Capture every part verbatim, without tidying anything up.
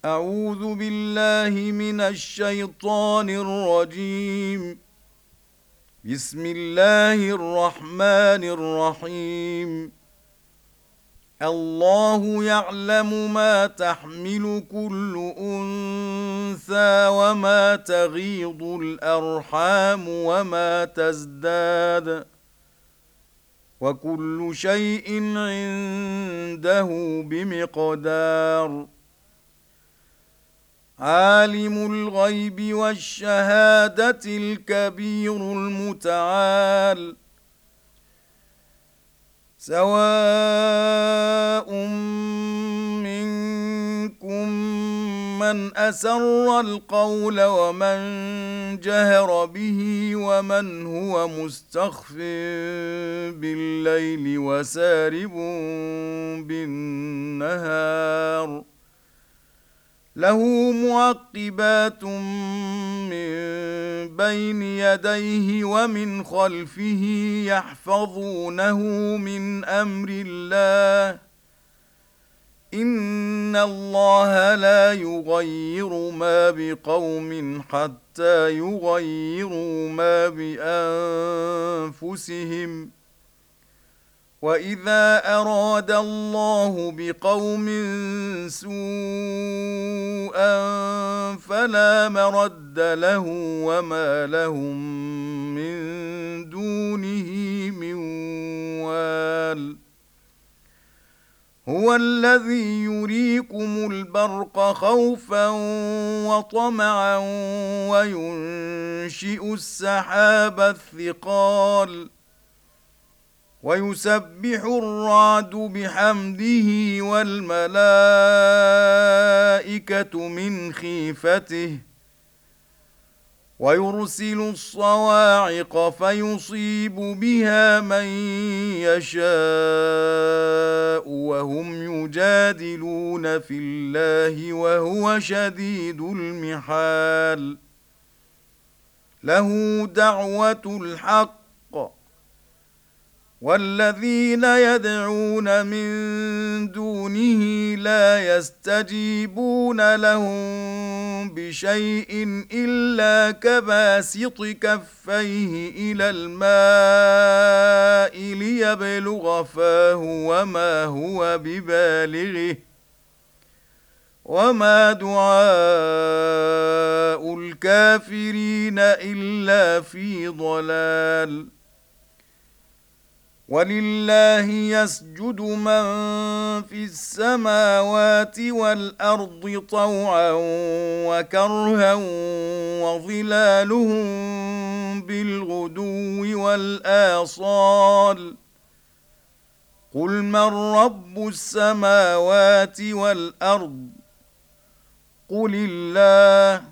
أعوذ بالله من الشيطان الرجيم. بسم الله الرحمن الرحيم. الله يعلم ما تحمل كل أنثى وما تغيض الأرحام وما تزداد، وكل شيء عنده بمقدار. عالم الغيب والشهادة الكبير المتعال. سواء منكم من أسر القول ومن جهر به ومن هو مستخف بالليل وسارب بالنهار، له معقبات من بين يديه ومن خلفه يحفظونه من أمر الله. إن الله لا يغير ما بقوم حتى يغيروا ما بأنفسهم، وإذا أراد الله بقوم سوءا فلا مرد له وما لهم من دونه من وال. هو الذي يريكم البرق خوفا وطمعا وينشئ السحاب الثقال، ويسبح الرعد بحمده والملائكة من خيفته، ويرسل الصواعق فيصيب بها من يشاء وهم يجادلون في الله وهو شديد المحال. له دعوة الحق، والذين يدعون من دونه لا يستجيبون لهم بشيء إلا كباسط كفيه إلى الماء ليبلغ فاه وما هو ببالغه، وما دعاء الكافرين إلا في ضلال. ولله يسجد من في السماوات والأرض طوعا وكرها وظلالهم بالغدو والآصال. قل من رب السماوات والأرض؟ قل الله.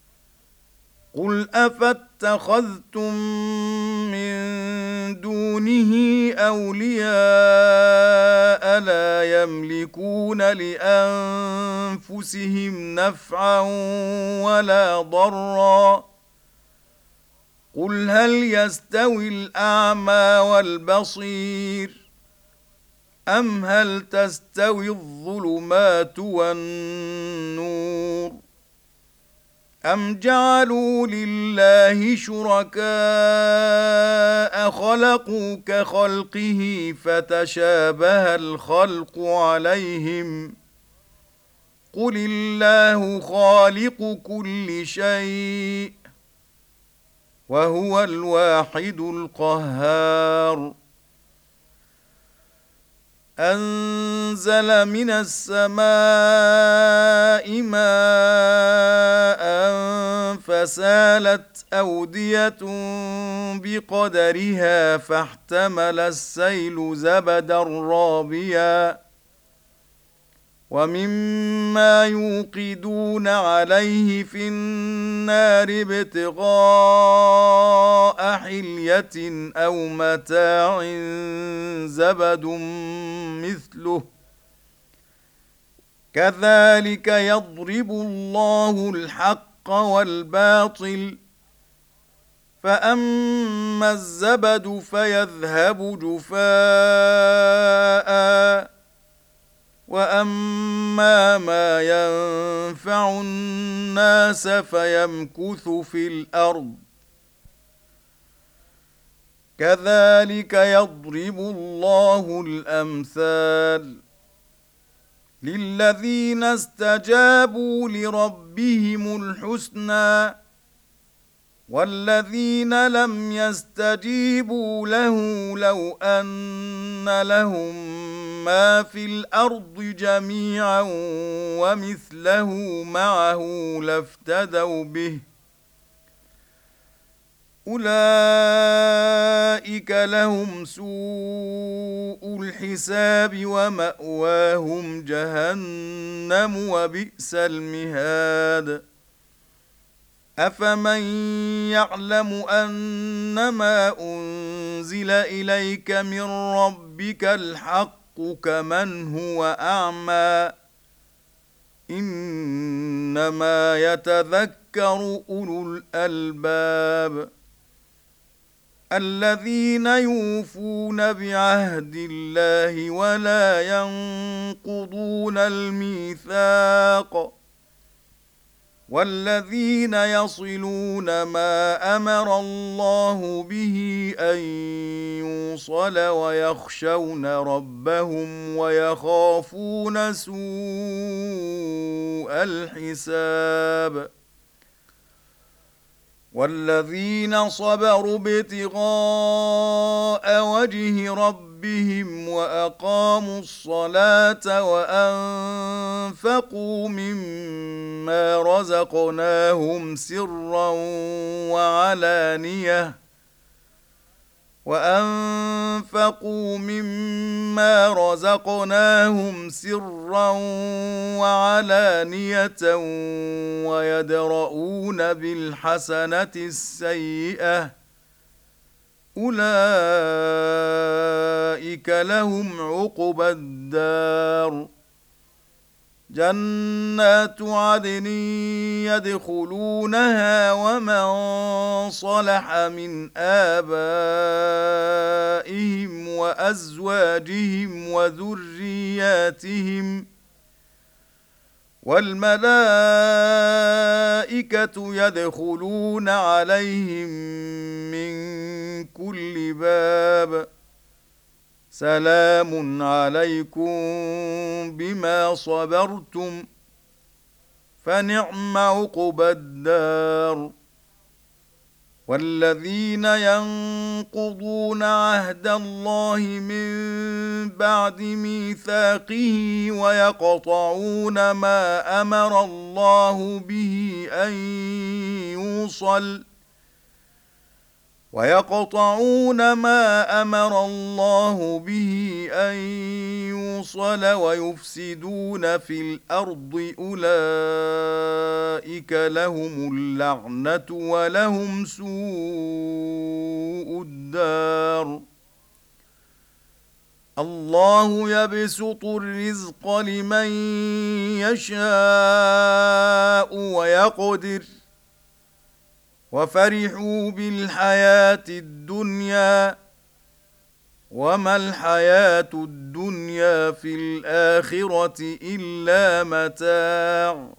قل أفاتخذتم من دونه أولياء لا يملكون لأنفسهم نفعا ولا ضرا؟ قل هل يستوي الأعمى والبصير؟ أم هل تستوي الظلمات والنور؟ أم جعلوا لله شركاء خلقوا كخلقه فتشابه الخلق عليهم؟ قل الله خالق كل شيء وهو الواحد القهار. أنزل من السماء ماء فسالت أودية بقدرها فاحتمل السيل زبدا رابيا، ومما يوقدون عليه في النار ابتغاء حلية أو متاع زبد مثله، كذلك يضرب الله الحق والباطل. فأما الزبد فيذهب جفاء وأما ما ينفع الناس فيمكث في الأرض كذلك يضرب الله الأمثال للذين استجابوا لربهم الحسنى والذين لم يستجيبوا له لو أن لهم ما في الأرض جميعا ومثله معه لافتدوا به أولئك لهم سوء الحساب ومأواهم جهنم وبئس المهاد أفمن يعلم أنما أنزل إليك من ربك الحق كمن هو أعمى إنما يتذكر أولو الألباب الذين يوفون بعهد الله ولا ينقضون الميثاق والذين يصلون ما أمر الله به أن يوصل ويخشون ربهم ويخافون سوء الحساب والذين صبروا ابتغاء وجه ربهم وأقاموا الصلاة وأنفقوا مما رزقناهم سرا وعلانية وأنفقوا مما رزقناهم سرا وعلانية ويدرؤون بالحسنة السيئة أولئك لهم عقبى الدار جنات عدن يدخلونها ومن صلح من آبائهم وأزواجهم وذرياتهم والملائكة يدخلون عليهم من كل باب سلام عليكم بما صبرتم فنعم عقبى الدار والذين ينقضون عهد الله من بعد ميثاقه ويقطعون ما أمر الله به أن يوصل ويقطعون ما أمر الله به أن يوصل ويفسدون في الأرض أولئك لهم اللعنة ولهم سوء الدار الله يبسط الرزق لمن يشاء ويقدر وفرحوا بالحياة الدنيا وما الحياة الدنيا في الآخرة إلا متاع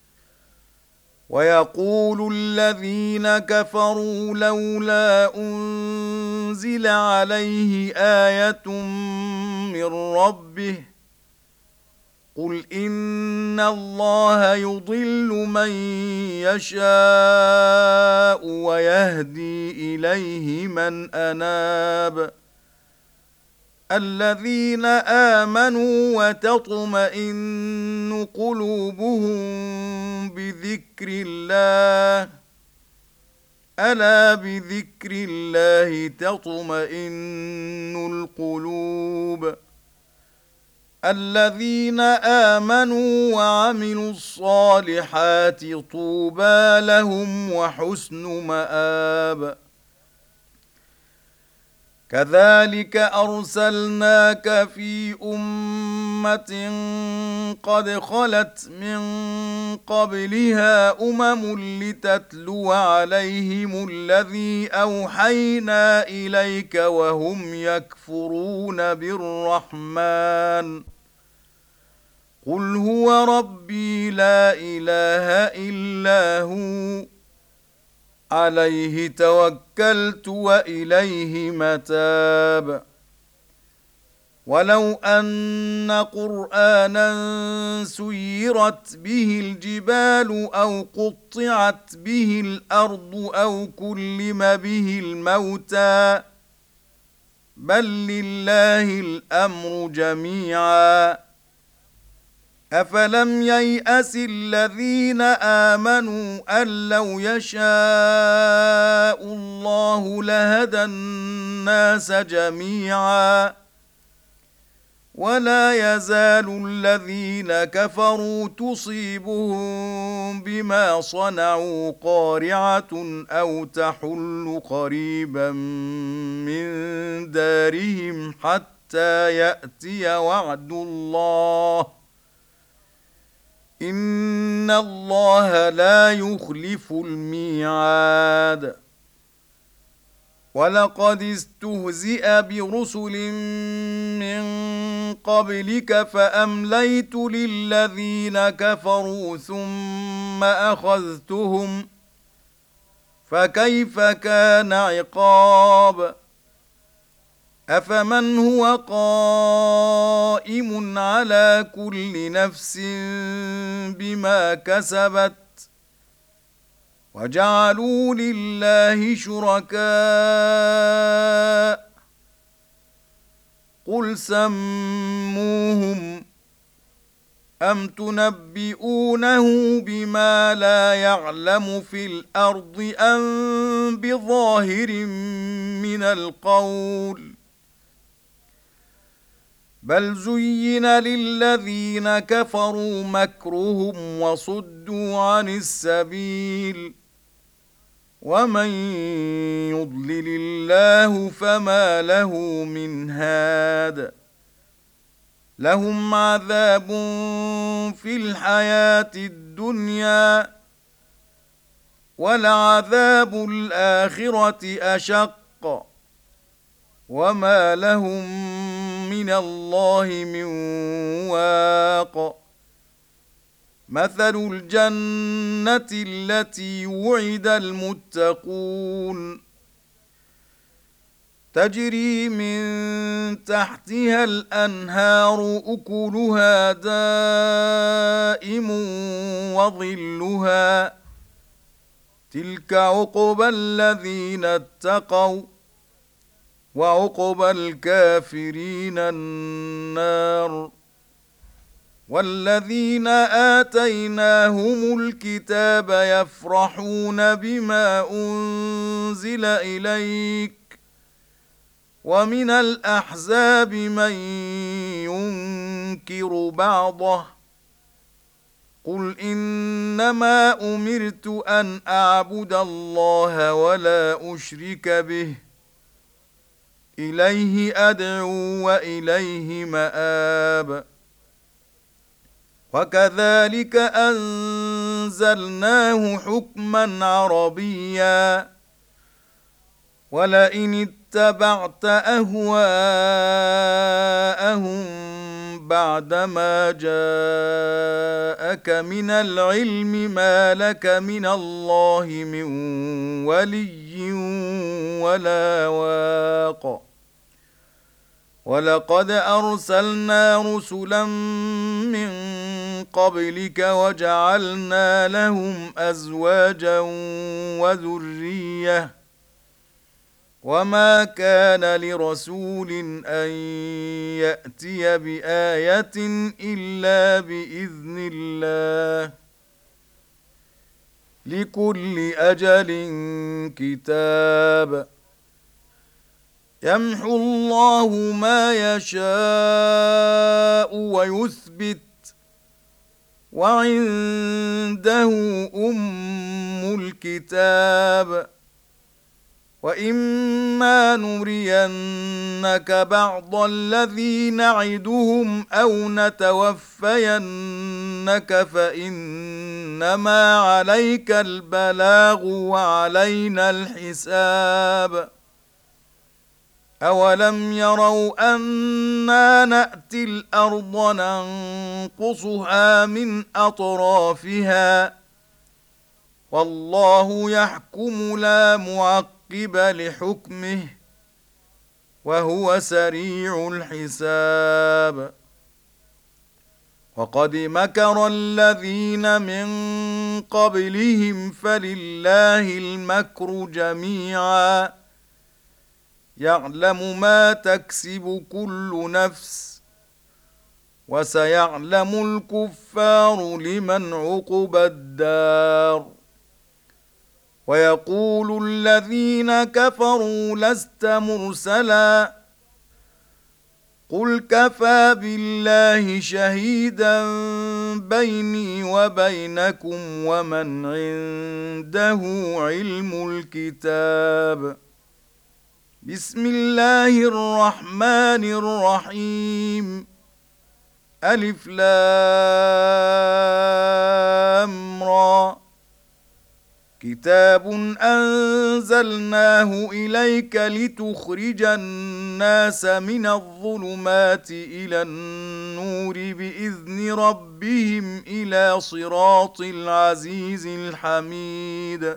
ويقول الذين كفروا لولا أنزل عليه آية من ربه قل إن الله يضل من يشاء ويهدي إليه من أناب الذين آمنوا وتطمئن قلوبهم بذكر الله ألا بذكر الله تطمئن القلوب الذين آمنوا وعملوا الصالحات طوبى لهم وحسن مآب كذلك أرسلناك في أمة قد خلت من قبلها أمم لتتلو عليهم الذي أوحينا إليك وهم يكفرون بالرحمن قل هو ربي لا إله إلا هو عليه توكلت وإليه متاب ولو أن قرآنا سيرت به الجبال أو قطعت به الأرض أو كلم به الموتى بل لله الأمر جميعا أفلم ييأس الذين آمنوا أن لو يشاء الله لهدى الناس جميعا ولا يزال الذين كفروا تصيبهم بما صنعوا قارعة أو تحل قريبا من دارهم حتى يأتي وعد الله إن الله لا يخلف الميعاد ولقد استهزئ برسل من قبلك فأمليت للذين كفروا ثم أخذتهم فكيف كان عقاب أفمن هو قائم على كل نفس بما كسبت وجعلوا لله شركاء قل سموهم أم تنبئونه بما لا يعلم في الأرض أم بظاهر من القول بل زين للذين كفروا مكرهم وصدوا عن السبيل ومن يضلل الله فما له من هاد لهم عذاب في الحياة الدنيا ولعذاب الآخرة أشق وما لهم من الله من واق مثل الجنة التي وعد المتقون تجري من تحتها الأنهار أكلها دائم وظلها تلك عقبى الذين اتقوا وعقبى الكافرين النار والذين آتيناهم الكتاب يفرحون بما أنزل إليك ومن الأحزاب من ينكر بعضه قل إنما أمرت أن أعبد الله ولا أشرك به إليه أدعو وإليه مآب وكذلك أنزلناه حكما عربيا ولئن اتبعت أهواءهم بعدما جاءك من العلم ما لك من الله من ولي ولا واق ولقد أرسلنا رسلا من قبلك وجعلنا لهم أزواجا وذرية وما كان لرسول أن يأتي بآية إلا بإذن الله لكل أجل كتاب يمحو الله ما يشاء ويثبت وعنده أم الكتاب وإما نرينك بعض الذي نعدهم أو نتوفينك فإنما عليك البلاغ وعلينا الحساب أولم يروا أنا نأتي الأرض ننقصها من أطرافها والله يحكم لا معقب لحكمه وهو سريع الحساب وقد مكر الذين من قبلهم فلله المكر جميعا يعلم ما تكسب كل نفس وسيعلم الكفار لمن عقبى الدار ويقول الذين كفروا لست مرسلا قل كفى بالله شهيدا بيني وبينكم ومن عنده علم الكتاب بسم الله الرحمن الرحيم ألف لام را كتاب أنزلناه إليك لتخرج الناس من الظلمات إلى النور بإذن ربهم إلى صراط العزيز الحميد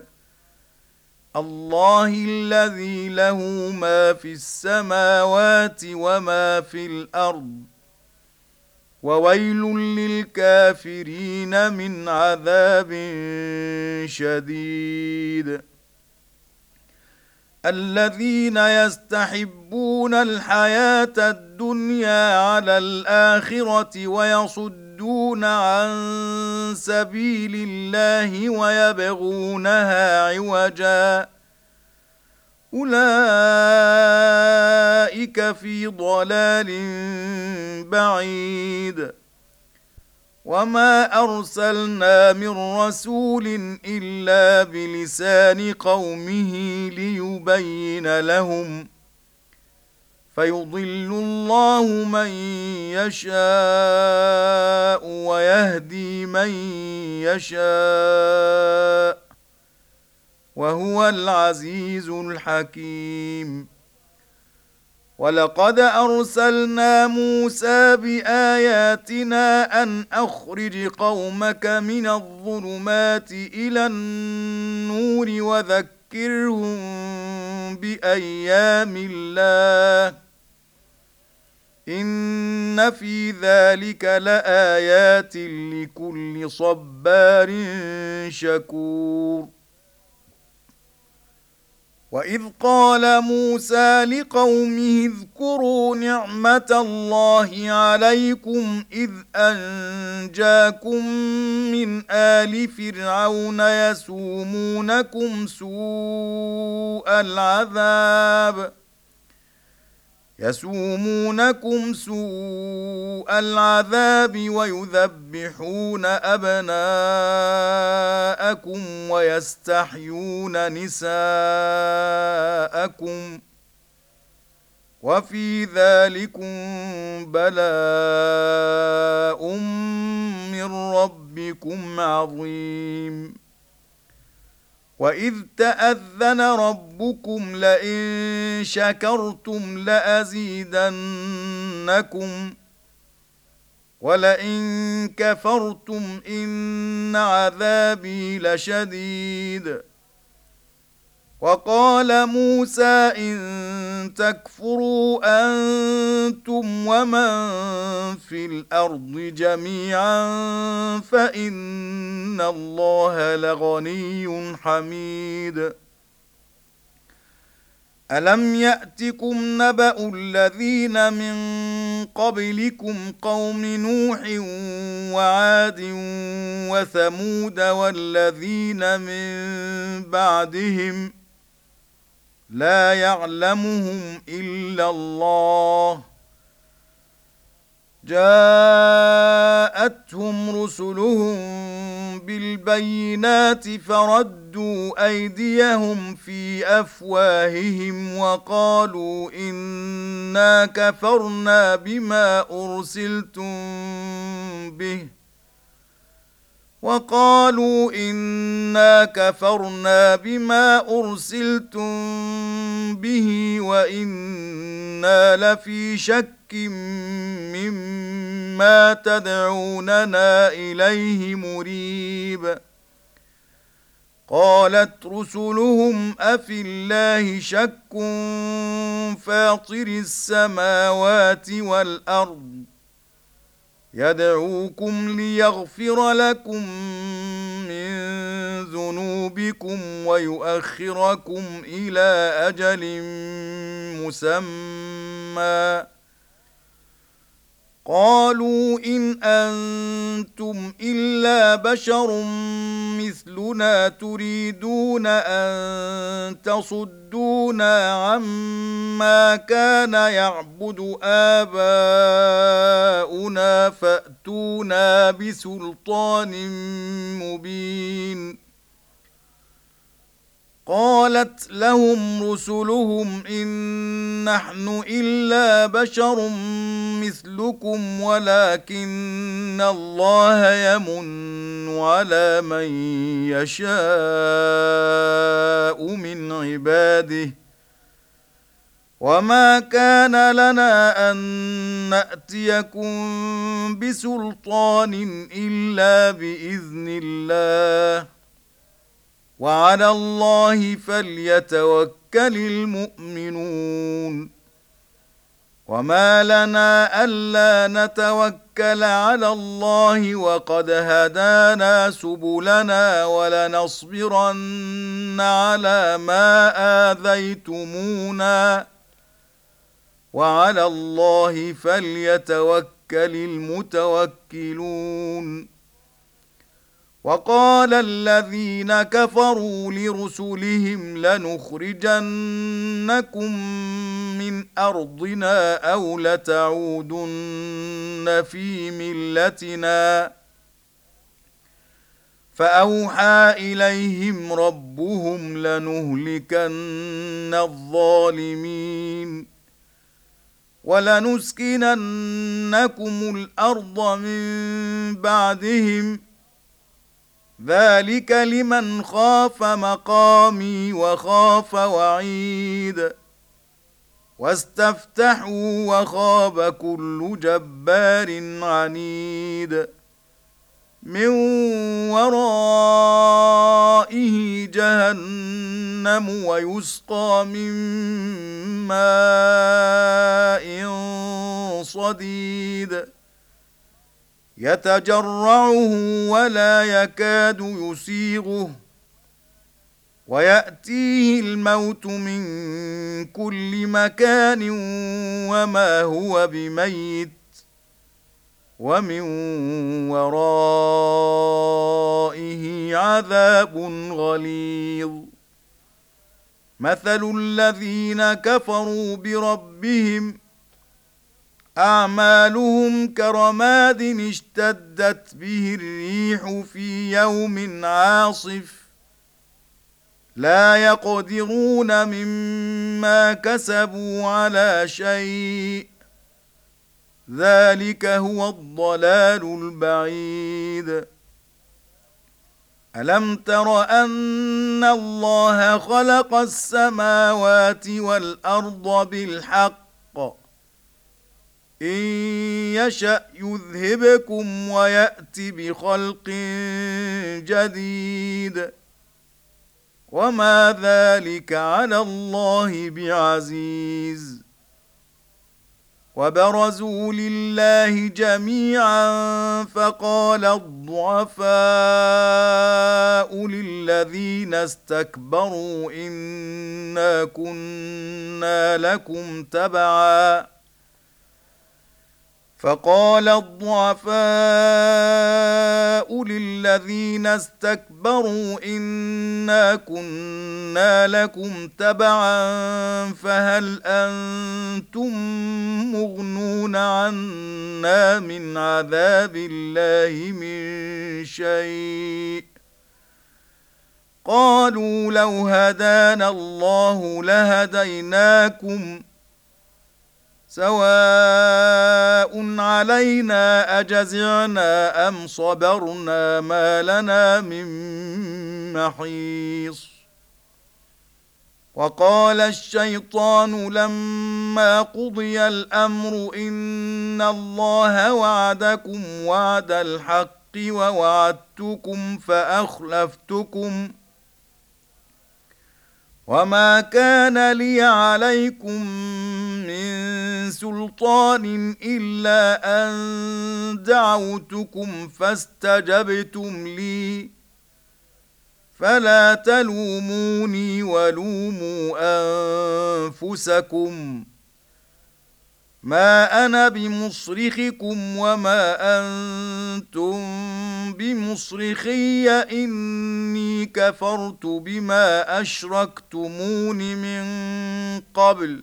الله الذي له ما في السماوات وما في الأرض وويل للكافرين من عذاب شديد الذين يستحبون الحياة الدنيا على الآخرة ويصدون عن سبيل الله ويبغونها عوجا أولئك في ضلال بعيد وما أرسلنا من رسول إلا بلسان قومه ليبين لهم فيضل الله من يشاء ويهدي من يشاء وهو العزيز الحكيم ولقد أرسلنا موسى بآياتنا أن أخرج قومك من الظلمات إلى النور وذكرهم بأيام الله إن في ذلك لآيات لكل صبار شكور وإذ قال موسى لقومه اذكروا نعمة الله عليكم إذ أنجاكم من آل فرعون يسومونكم سوء العذاب يسومونكم سوء العذاب ويذبحون أبناءكم ويستحيون نساءكم وفي ذلكم بلاء من ربكم عظيم وإذ تأذن ربكم لئن شكرتم لأزيدنكم ولئن كفرتم إن عذابي لشديد وقال موسى إن تكفروا أنتم ومن في الأرض جميعا فإن الله لغني حميد ألم يأتكم نبأ الذين من قبلكم قوم نوح وعاد وثمود والذين من بعدهم لا يعلمهم إلا الله جاءتهم رسلهم بالبينات فردوا أيديهم في أفواههم وقالوا إنا كفرنا بما أرسلتم به وقالوا إنا كفرنا بما أرسلتم به وإنا لفي شك مما تدعوننا إليه مريب. قالت رسلهم أفي الله شك فاطر السماوات والأرض يدعوكم ليغفر لكم من ذنوبكم ويؤخركم إلى أجل مسمى. قالوا إن أنتم إلا بشر مثلنا تريدون أن تصدونا عما كان يعبد آباؤنا فأتونا بسلطان مبين. قالت لهم رسلهم إن نحن إلا بشر مثلكم ولكن الله يمن على من يشاء من عباده وما كان لنا أن نأتيكم بسلطان إلا بإذن الله وعلى الله فليتوكل المؤمنون. وما لنا ألا نتوكل على الله وقد هدانا سبلنا ولنصبرن على ما آذيتمونا وعلى الله فليتوكل المتوكلون. وقال الذين كفروا لرسلهم لنخرجنكم من أرضنا أو لتعودن في ملتنا فأوحى إليهم ربهم لنهلكن الظالمين ولنسكننكم الأرض من بعدهم ذلك لمن خاف مقامي وخاف وعيد. واستفتحوا وخاب كل جبار عنيد من ورائه جهنم ويسقى من ماء صديد يتجرعه ولا يكاد يسيغه ويأتيه الموت من كل مكان وما هو بميت ومن ورائه عذاب غليظ. مثل الذين كفروا بربهم أعمالهم كرماد اشتدت به الريح في يوم عاصف لا يقدرون مما كسبوا على شيء ذلك هو الضلال البعيد. ألم تر أن الله خلق السماوات والأرض بالحق إن يشأ يذهبكم ويأت بخلق جديد وما ذلك على الله بعزيز. وبرزوا لله جميعا فقال الضعفاء للذين استكبروا إنا كنا لكم تبعا فقال الضعفاء للذين استكبروا إنا كنا لكم تبعا فهل أنتم مغنون عنا من عذاب الله من شيء قالوا لو هدانا الله لهديناكم سواء علينا أجزعنا أم صبرنا ما لنا من محيص وقال الشيطان لما قضي الأمر إن الله وعدكم وعد الحق ووعدتكم فأخلفتكم وما كان لي عليكم من سلطان إلا أن دعوتكم فاستجبتم لي فلا تلوموني ولوموا أنفسكم ما أنا بمصرخكم وما أنتم بمصرخي إني كفرت بما أشركتمون من قبل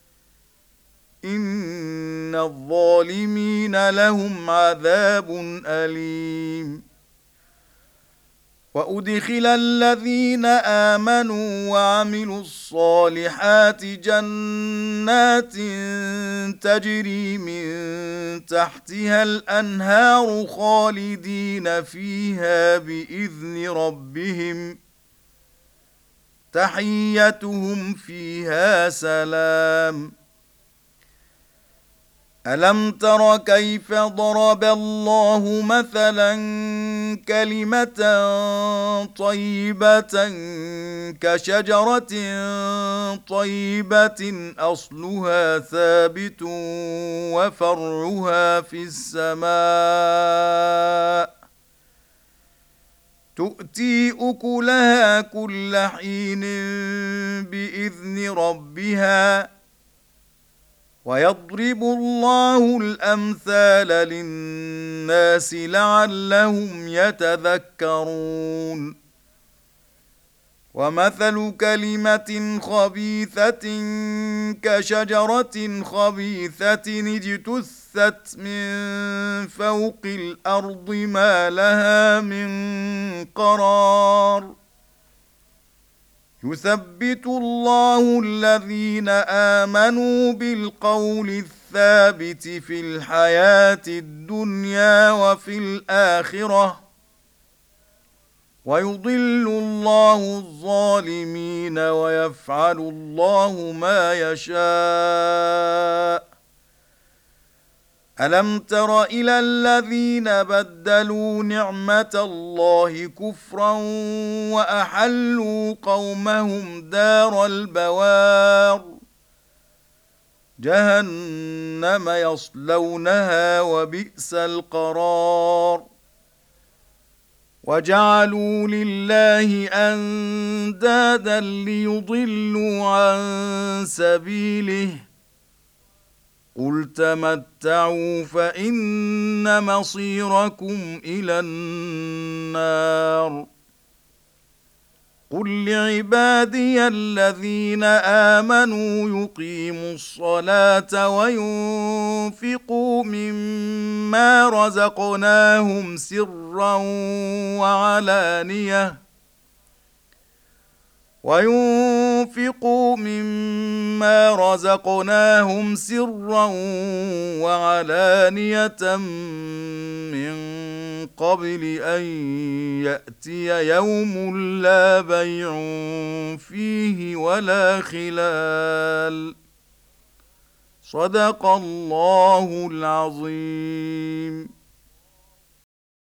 إن الظالمين لهم عذاب أليم وأدخل الذين آمنوا وعملوا الصالحات جنات تجري من تحتها الأنهار خالدين فيها بإذن ربهم تحيتهم فيها سلام ألم تر كيف ضرب الله مثلا كلمة طيبة كشجرة طيبة أصلها ثابت وفرعها في السماء تؤتي أكلها كل حين بإذن ربها ويضرب الله الأمثال للناس لعلهم يتذكرون ومثل كلمة خبيثة كشجرة خبيثة اجتثت من فوق الأرض ما لها من قرار يثبت الله الذين آمنوا بالقول الثابت في الحياة الدنيا وفي الآخرة ويضل الله الظالمين ويفعل الله ما يشاء ألم تر إلى الذين بدلوا نعمة الله كفرا وأحلوا قومهم دار البوار جهنم يصلونها وبئس القرار وجعلوا لله أندادا ليضلوا عن سبيله قل تمتعوا فإن مصيركم إلى النار قل لعبادي الذين آمنوا يقيموا الصلاة وينفقوا مما رزقناهم سرا وعلانية وينفقوا مما رزقناهم سرا وعلانية من قبل أن يأتي يوم لا بيع فيه ولا خلال صدق الله العظيم.